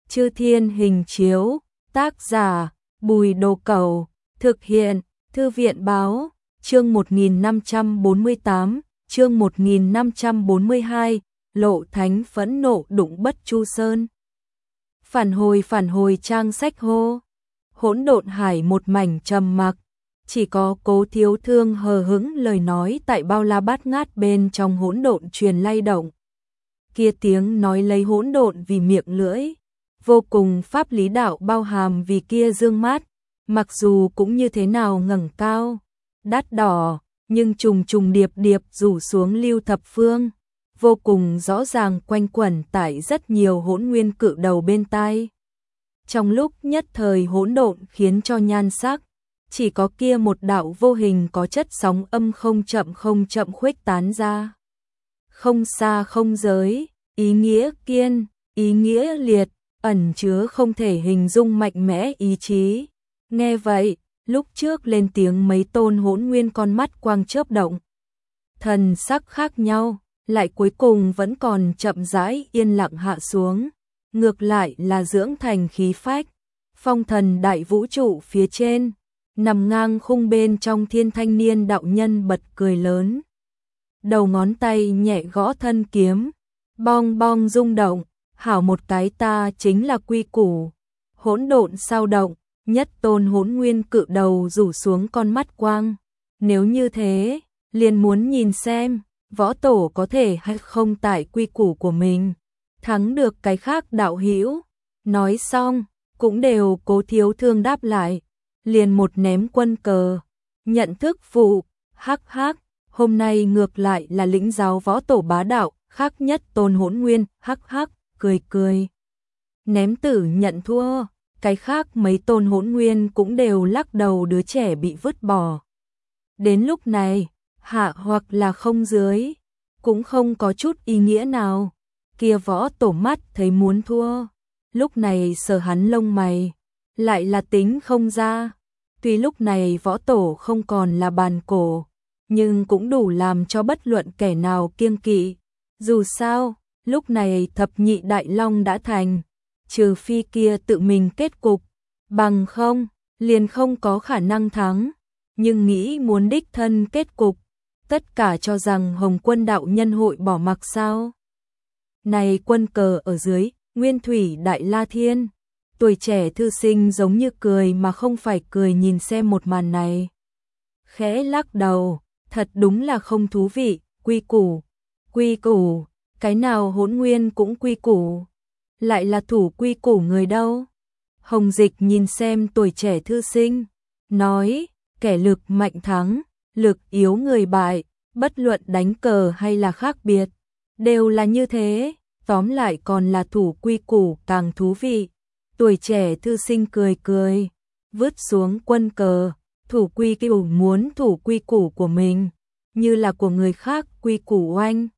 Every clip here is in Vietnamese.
Chư Thiên Hình Chiếu, tác giả Bùi Đồ Cẩu, thực hiện Thư viện Báo, chương 1548, chương 1542, Lộ Thánh phẫn nộ đụng Bất Chu Sơn. Phản hồi trang sách hô. Hỗn độn hải một mảnh trầm mặc, chỉ có Cố Thiếu Thương hờ hững lời nói tại bao la bát ngát bên trong hỗn độn truyền lay động. Kia tiếng nói lấy hỗn độn vì miệng lưỡi, vô cùng pháp lý đạo bao hàm vì kia dương mát, mặc dù cũng như thế nào ngẩng cao, đắt đỏ, nhưng trùng trùng điệp điệp rủ xuống lưu thập phương, vô cùng rõ ràng quanh quẩn tại rất nhiều hỗn nguyên cự đầu bên tai. Trong lúc nhất thời hỗn độn khiến cho nhan sắc, chỉ có kia một đạo vô hình có chất sóng âm không chậm khuếch tán ra. Không xa không giới, ý nghĩa kiên, ý nghĩa liệt, ẩn chứa không thể hình dung mạnh mẽ ý chí. Nghe vậy, lúc trước lên tiếng mấy tôn hỗn nguyên con mắt quang chớp động. Thần sắc khác nhau, lại cuối cùng vẫn còn chậm rãi yên lặng hạ xuống. Ngược lại là dưỡng thành khí phách, phong thần đại vũ trụ phía trên, nằm ngang khung bên trong thiên thanh niên đạo nhân bật cười lớn. Đầu ngón tay nhẹ gõ thân kiếm, bong bong rung động, hảo một cái ta chính là quy củ. Hỗn độn sao động, nhất tôn hỗn nguyên cự đầu rủ xuống con mắt quang. Nếu như thế, liền muốn nhìn xem, võ tổ có thể hay không tại quy củ của mình thắng được cái khác đạo hữu. Nói xong, cũng đều Cố Thiếu Thương đáp lại, liền một ném quân cờ, nhận thức phụ, hắc hắc, hôm nay ngược lại là lĩnh giáo võ tổ bá đạo, khác nhất tôn hỗn nguyên, hắc hắc, cười cười. Ném tử nhận thua, cái khác mấy tôn hỗn nguyên cũng đều lắc đầu đứa trẻ bị vứt bỏ. Đến lúc này, hạ hoặc là không dưới, cũng không có chút ý nghĩa nào. Kia võ tổ mắt thấy muốn thua, lúc này sờ hắn lông mày, lại là tính không ra. Tuy lúc này võ tổ không còn là bàn cổ, nhưng cũng đủ làm cho bất luận kẻ nào kiêng kỵ. Dù sao, lúc này thập nhị đại long đã thành, trừ phi kia tự mình kết cục, bằng không, liền không có khả năng thắng. Nhưng nghĩ muốn đích thân kết cục, tất cả cho rằng Hồng Quân đạo nhân hội bỏ mặc sao. Này quân cờ ở dưới, Nguyên Thủy Đại La Thiên, tuổi trẻ thư sinh giống như cười mà không phải cười nhìn xem một màn này. Khẽ lắc đầu, thật đúng là không thú vị, quy củ, cái nào hỗn nguyên cũng quy củ, lại là thủ quy củ người đâu. Hồng Dịch nhìn xem tuổi trẻ thư sinh, nói, kẻ lực mạnh thắng, lực yếu người bại, bất luận đánh cờ hay là khác biệt, đều là như thế, tóm lại còn là thủ quy củ càng thú vị. Tuổi trẻ thư sinh cười cười, vứt xuống quân cờ, thủ quy củ muốn thủ quy củ của mình, như là của người khác quy củ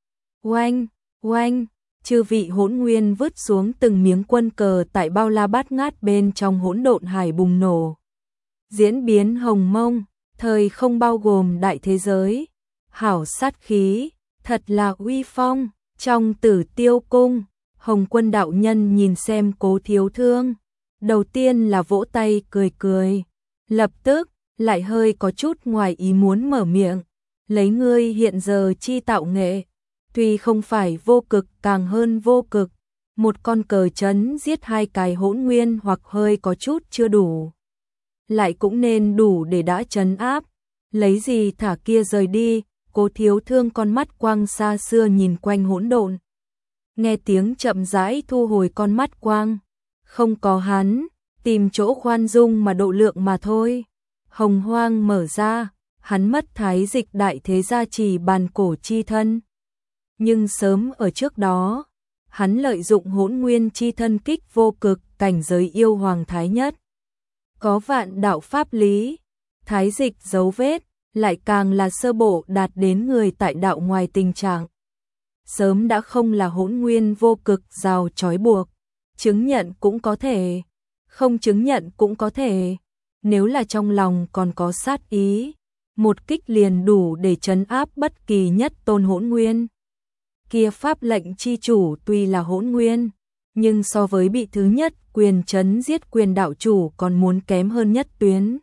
oanh, chư vị hỗn nguyên vứt xuống từng miếng quân cờ tại bao la bát ngát bên trong hỗn độn hải bùng nổ. Diễn biến hồng mông, thời không bao gồm đại thế giới, hảo sát khí, thật là uy phong. Trong Tử Tiêu Cung, Hồng Quân đạo nhân nhìn xem Cố Thiếu Thương, đầu tiên là vỗ tay cười cười, lập tức lại hơi có chút ngoài ý muốn mở miệng, lấy ngươi hiện giờ chi tạo nghệ, tuy không phải vô cực càng hơn vô cực, một con cờ chấn giết hai cái hỗn nguyên hoặc hơi có chút chưa đủ, lại cũng nên đủ để đã trấn áp, lấy gì thả kia rời đi. Cố Thiếu Thương con mắt quang xa xưa nhìn quanh hỗn độn, nghe tiếng chậm rãi thu hồi con mắt quang, không có hắn, tìm chỗ khoan dung mà độ lượng mà thôi. Hồng hoang mở ra, hắn mất thái dịch đại thế gia trì bàn cổ chi thân, nhưng sớm ở trước đó, hắn lợi dụng hỗn nguyên chi thân kích vô cực cảnh giới yêu hoàng thái nhất, có vạn đạo pháp lý, thái dịch dấu vết, lại càng là sơ bộ đạt đến người tại đạo ngoài tình trạng. Sớm đã không là hỗn nguyên vô cực rào trói buộc, chứng nhận cũng có thể, không chứng nhận cũng có thể, nếu là trong lòng còn có sát ý, một kích liền đủ để trấn áp bất kỳ nhất tôn hỗn nguyên. Kia pháp lệnh chi chủ tuy là hỗn nguyên, nhưng so với bị thứ nhất quyền trấn giết quyền đạo chủ còn muốn kém hơn nhất tuyến.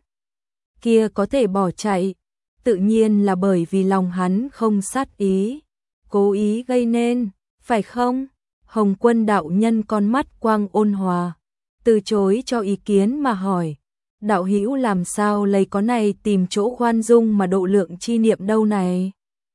Kia có thể bỏ chạy, tự nhiên là bởi vì lòng hắn không sát ý, cố ý gây nên, phải không? Hồng Quân đạo nhân con mắt quang ôn hòa, từ chối cho ý kiến mà hỏi, đạo hữu làm sao lấy có này tìm chỗ khoan dung mà độ lượng chi niệm đâu này?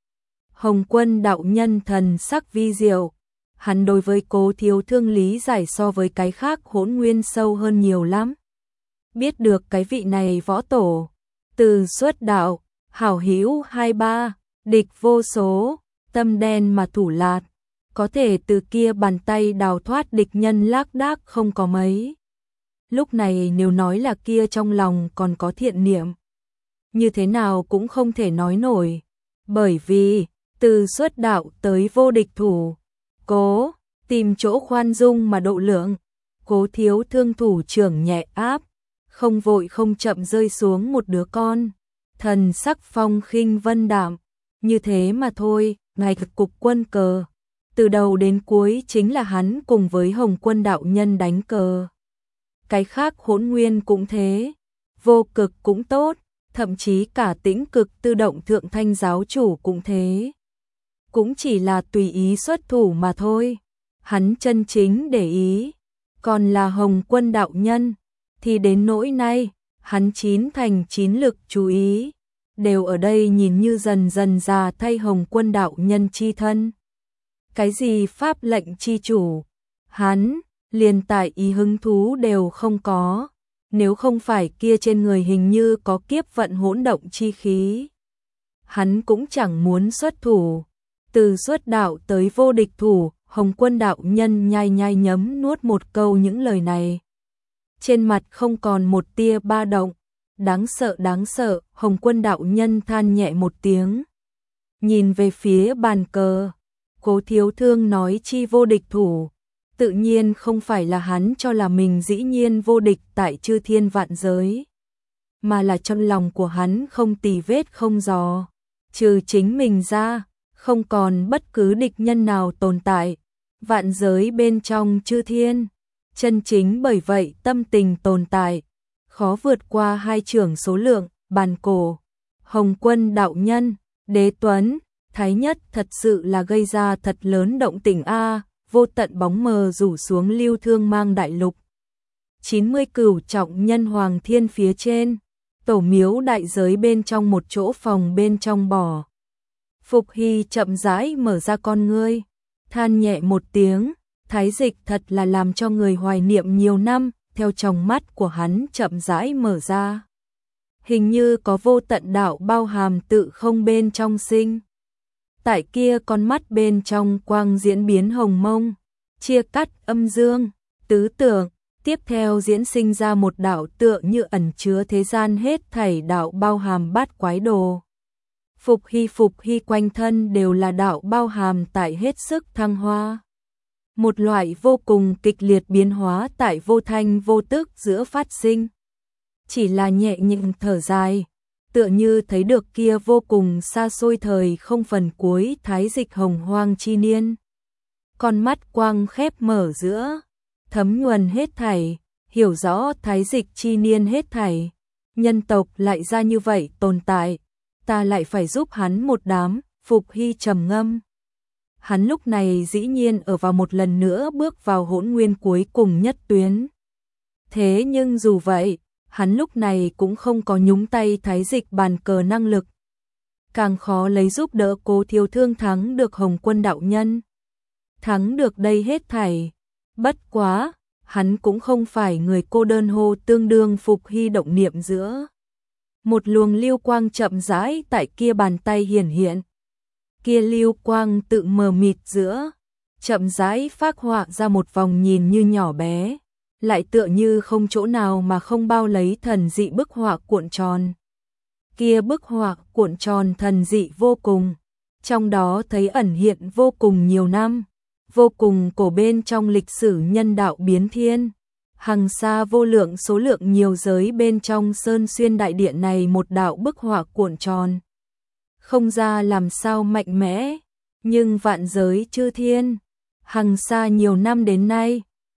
Hồng Quân đạo nhân thần sắc vi diệu, hắn đối với Cố Thiếu Thương lý giải so với cái khác Hỗn Nguyên sâu hơn nhiều lắm. Biết được cái vị này võ tổ, từ xuất đạo, hảo hữu 23, địch vô số, tâm đen mà thủ lạt, có thể từ kia bàn tay đào thoát địch nhân lác đác không có mấy. Lúc này nếu nói là kia trong lòng còn có thiện niệm, như thế nào cũng không thể nói nổi, bởi vì từ xuất đạo tới vô địch thủ, cố tìm chỗ khoan dung mà độ lượng, Cố Thiếu Thương thủ trưởng nhẹ áp, không vội không chậm rơi xuống một đứa con, thần sắc phong khinh vân đạm, như thế mà thôi. Ngài cục quân cờ, từ đầu đến cuối chính là hắn cùng với Hồng Quân đạo nhân đánh cờ. Cái khác Hỗn Nguyên cũng thế, vô cực cũng tốt, thậm chí cả tĩnh cực tự động thượng thanh giáo chủ cũng thế. Cũng chỉ là tùy ý xuất thủ mà thôi. Hắn chân chính để ý, còn là Hồng Quân đạo nhân, thì đến nỗi nay, hắn 9 thành 9 lực chú ý, đều ở đây nhìn như dần dần già thay Hồng Quân đạo nhân chi thân. Cái gì pháp lệnh chi chủ, hắn liền tại ý hứng thú đều không có, nếu không phải kia trên người hình như có kiếp vận hỗn động chi khí, hắn cũng chẳng muốn xuất thủ. Từ xuất đạo tới vô địch thủ, Hồng Quân đạo nhân nhai nhai nhấm nuốt một câu những lời này. Trên mặt không còn một tia ba động. Đáng sợ, Hồng Quân đạo nhân than nhẹ một tiếng. Nhìn về phía bàn cờ, Cố Thiếu Thương nói chi vô địch thủ, tự nhiên không phải là hắn cho là mình dĩ nhiên vô địch tại chư thiên vạn giới, mà là trong lòng của hắn không tì vết không dò, trừ chính mình ra, không còn bất cứ địch nhân nào tồn tại, vạn giới bên trong chư thiên, chân chính bởi vậy tâm tình tồn tại, khó vượt qua hai trưởng số lượng, bàn cổ, Hồng Quân đạo nhân, Đế Tuấn, Thái Nhất thật sự là gây ra thật lớn động tĩnh a, vô tận bóng mờ rủ xuống lưu thương mang đại lục. 90 cửu trọng nhân hoàng thiên phía trên, tổ miếu đại giới bên trong một chỗ phòng bên trong bò. Phục Hy chậm rãi mở ra con ngươi, than nhẹ một tiếng, thái dịch thật là làm cho người hoài niệm nhiều năm, theo trong mắt của hắn chậm rãi mở ra. Hình như có vô tận đạo bao hàm tự không bên trong sinh. Tại kia con mắt bên trong quang diễn biến hồng mông, chia cắt âm dương, tứ tượng, tiếp theo diễn sinh ra một đạo tựa như ẩn chứa thế gian hết thảy đạo bao hàm bát quái đồ. Phục Hy quanh thân đều là đạo bao hàm tại hết sức thăng hoa. Một loại vô cùng kịch liệt biến hóa tại vô thanh vô tức giữa phát sinh. Chỉ là nhẹ nhàng thở dài, tựa như thấy được kia vô cùng xa xôi thời không phần cuối thái dịch hồng hoang chi niên. Con mắt quang khép mở giữa, thấm nhuần hết thảy, hiểu rõ thái dịch chi niên hết thảy. Nhân tộc lại ra như vậy tồn tại, ta lại phải giúp hắn một đám. Phục Hy trầm ngâm. Hắn lúc này dĩ nhiên ở vào một lần nữa bước vào hỗn nguyên cuối cùng nhất tuyến. Thế nhưng dù vậy, hắn lúc này cũng không có nhúng tay thái dịch bàn cờ năng lực. Càng khó lấy giúp đỡ Cố Thiếu Thương thắng được Hồng Quân đạo nhân. Thắng được đây hết thảy. Bất quá, hắn cũng không phải người cô đơn hô tương đương. Phục Hy động niệm giữa. Một luồng lưu quang chậm rãi tại kia bàn tay hiển hiện. Kia lưu quang tự mờ mịt giữa, chậm rãi phác họa ra một vòng nhìn như nhỏ bé, lại tựa như không chỗ nào mà không bao lấy thần dị bức họa cuộn tròn. Kia bức họa cuộn tròn thần dị vô cùng, trong đó thấy ẩn hiện vô cùng nhiều năm, vô cùng cổ bên trong lịch sử nhân đạo biến thiên. Hằng xa vô lượng số lượng nhiều giới bên trong sơn xuyên đại điện này một đạo bức họa cuộn tròn. Không ra làm sao mạnh mẽ, nhưng vạn giới chư thiên, hằng xa nhiều năm đến nay,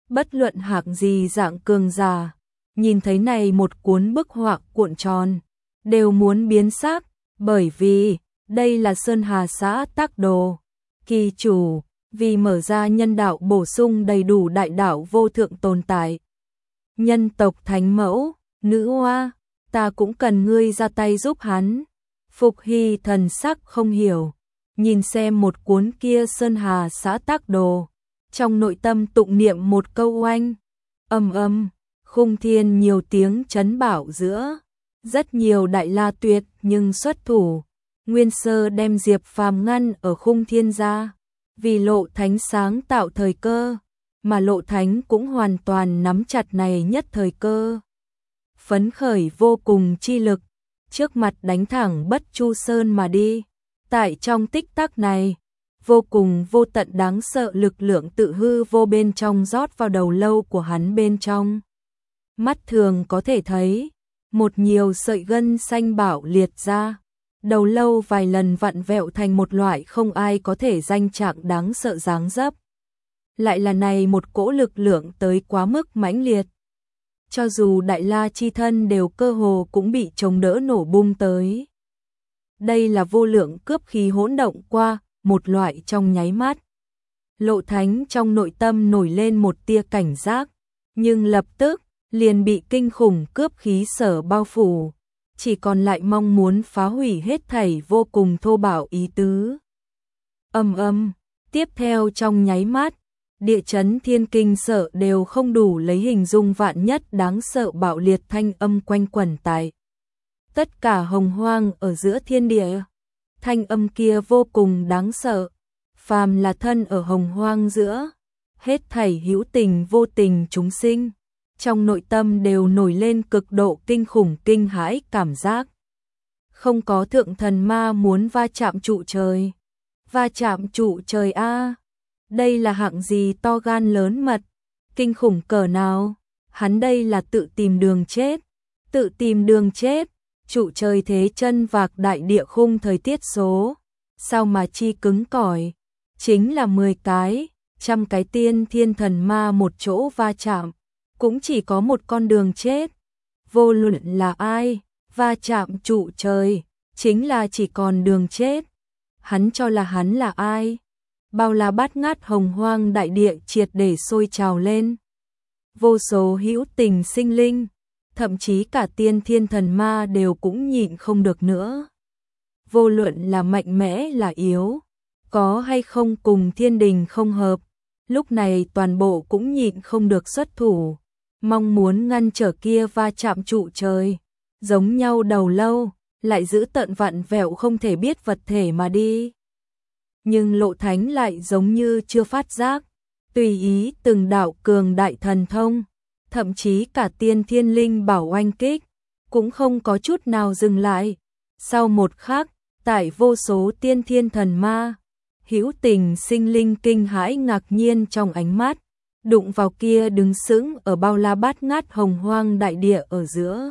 Bất luận hạng gì dạng cường giả, nhìn thấy này một cuốn bức họa cuộn tròn, đều muốn biến sắc, bởi vì đây là Sơn Hà xã Tắc Đồ. Kỳ chủ, vì mở ra nhân đạo bổ sung đầy đủ đại đạo vô thượng tồn tại. Nhân tộc thánh mẫu, nữ oa, ta cũng cần ngươi ra tay giúp hắn. Phục Hy thần sắc không hiểu, nhìn xem một cuốn kia Sơn Hà xã Tắc Đồ, trong nội tâm tụng niệm một câu oanh, khung thiên nhiều tiếng chấn bảo giữa, rất nhiều đại la tuyệt nhưng xuất thủ, nguyên sơ đem Diệp Phàm ngăn ở khung thiên ra, vì Lộ Thánh sáng tạo thời cơ, mà Lộ Thánh cũng hoàn toàn nắm chặt này nhất thời cơ. Phấn khởi vô cùng chi lực, trước mặt đánh thẳng Bất Chu Sơn mà đi, tại trong tích tắc này, vô cùng vô tận đáng sợ lực lượng tự hư vô bên trong rót vào đầu lâu của hắn bên trong. Mắt thường có thể thấy, một nhiều sợi gân xanh bạo liệt ra, đầu lâu vài lần vặn vẹo thành một loại không ai có thể danh trạng đáng sợ dáng dấp. Lại là này một cỗ lực lượng tới quá mức mãnh liệt. Cho dù đại la chi thân đều cơ hồ cũng bị chống đỡ nổ bung tới. Đây là vô lượng cướp khí hỗn động qua, một loại trong nháy mắt. Lộ Thánh trong nội tâm nổi lên một tia cảnh giác, nhưng lập tức liền bị kinh khủng cướp khí sở bao phủ, chỉ còn lại mong muốn phá hủy hết thảy vô cùng thô bạo ý tứ. Tiếp theo trong nháy mắt, địa chấn thiên kinh sợ đều không đủ lấy hình dung vạn nhất đáng sợ bạo liệt thanh âm quanh quẩn tại tất cả hồng hoang ở giữa thiên địa. Thanh âm kia vô cùng đáng sợ, phàm là thân ở hồng hoang giữa, hết thảy hữu tình vô tình chúng sinh, trong nội tâm đều nổi lên cực độ kinh khủng kinh hãi cảm giác. Không có thượng thần ma muốn va chạm trụ trời. Va chạm trụ trời a, đây là hạng gì to gan lớn mật, kinh khủng cỡ nào, hắn đây là tự tìm đường chết, tự tìm đường chết. Trụ trời thế chân vạc đại địa khung thời tiết số, sao mà chi cứng cỏi, chính là 10 cái, 100 cái tiên thiên thần ma một chỗ va chạm, cũng chỉ có một con đường chết. Vô luận là ai, va chạm trụ trời, chính là chỉ còn đường chết. Hắn cho là hắn là ai? Bao la bát ngát hồng hoang đại địa triệt để sôi trào lên. Vô số hữu tình sinh linh, thậm chí cả tiên thiên thần ma đều cũng nhịn không được nữa. Vô luận là mạnh mẽ là yếu, có hay không cùng thiên đình không hợp, lúc này toàn bộ cũng nhịn không được xuất thủ, mong muốn ngăn trở kia va chạm trụ trời, giống nhau đầu lâu, lại giữ tận vặn vẹo không thể biết vật thể mà đi. Nhưng Lộ Thánh lại giống như chưa phát giác, tùy ý từng đạo cường đại thần thông, thậm chí cả tiên thiên linh bảo oanh kích, cũng không có chút nào dừng lại. Sau một khắc, tại vô số tiên thiên thần ma, hữu tình sinh linh kinh hãi ngạc nhiên trong ánh mắt, đụng vào kia đứng sững ở bao la bát ngát hồng hoang đại địa ở giữa.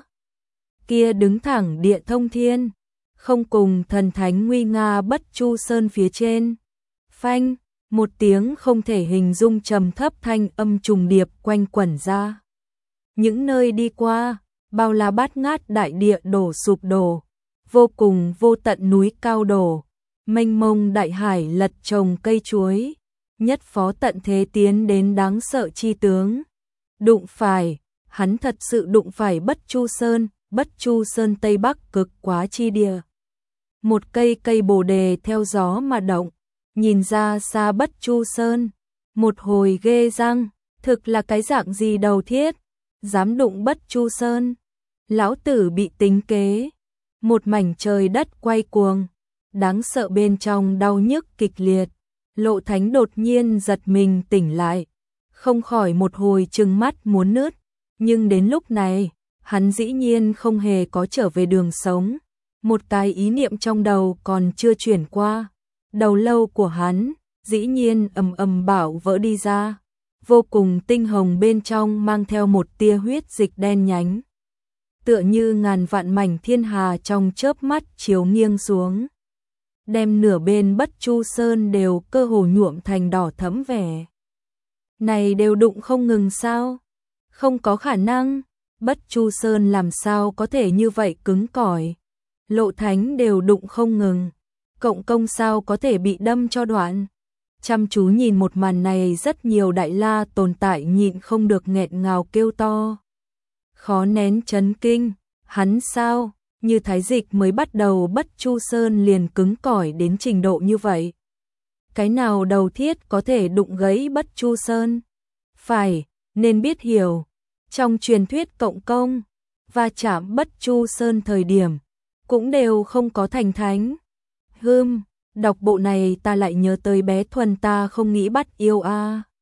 Kia đứng thẳng địa thông thiên, không cùng thần thánh nguy nga Bất Chu Sơn phía trên. Phanh, một tiếng không thể hình dung trầm thấp thanh âm trùng điệp quanh quẩn ra. Những nơi đi qua, bao la bát ngát đại địa đổ sụp đổ, vô cùng vô tận núi cao đổ, mênh mông đại hải lật trồng cây chuối, nhất phó tận thế tiến đến đáng sợ chi tướng. Đụng phải, hắn thật sự đụng phải Bất Chu Sơn Tây Bắc cực quá chi địa. Một cây bồ đề theo gió mà động, nhìn ra xa Bất Chu Sơn, một hồi ghê răng, thực là cái dạng gì đầu thiết, dám đụng Bất Chu Sơn, lão tử bị tính kế. Một mảnh trời đất quay cuồng, đáng sợ bên trong đau nhức kịch liệt. Lộ Thánh đột nhiên giật mình tỉnh lại, không khỏi một hồi trừng mắt muốn nứt, nhưng đến lúc này, hắn dĩ nhiên không hề có trở về đường sống, một cái ý niệm trong đầu còn chưa chuyển qua, đầu lâu của hắn dĩ nhiên bảo vỡ đi ra, vô cùng tinh hồng bên trong mang theo một tia huyết dịch đen nhánh, tựa như ngàn vạn mảnh thiên hà trong chớp mắt chiếu nghiêng xuống, đem nửa bên Bất Chu Sơn đều cơ hồ nhuộm thành đỏ thẫm vẻ. này đều đụng không ngừng sao? Không có khả năng, Bất Chu Sơn làm sao có thể như vậy cứng cỏi. Lộ Thánh đều đụng không ngừng, Cộng Công sao có thể bị đâm cho đoạn. Chăm chú nhìn một màn này, rất nhiều Đại La tồn tại nhịn không được nghẹn ngào kêu to. Khó nén chấn kinh, hắn sao, như Thái Dịch mới bắt đầu Bất Chu Sơn liền cứng cỏi đến trình độ như vậy. Cái nào đầu thiết có thể đụng gãy Bất Chu Sơn? Phải, nên biết hiểu, trong truyền thuyết Cộng Công và chạm Bất Chu Sơn thời điểm cũng đều không có thành thánh. Đọc bộ này ta lại nhớ tới bé Thuần ta không nghĩ bắt yêu a.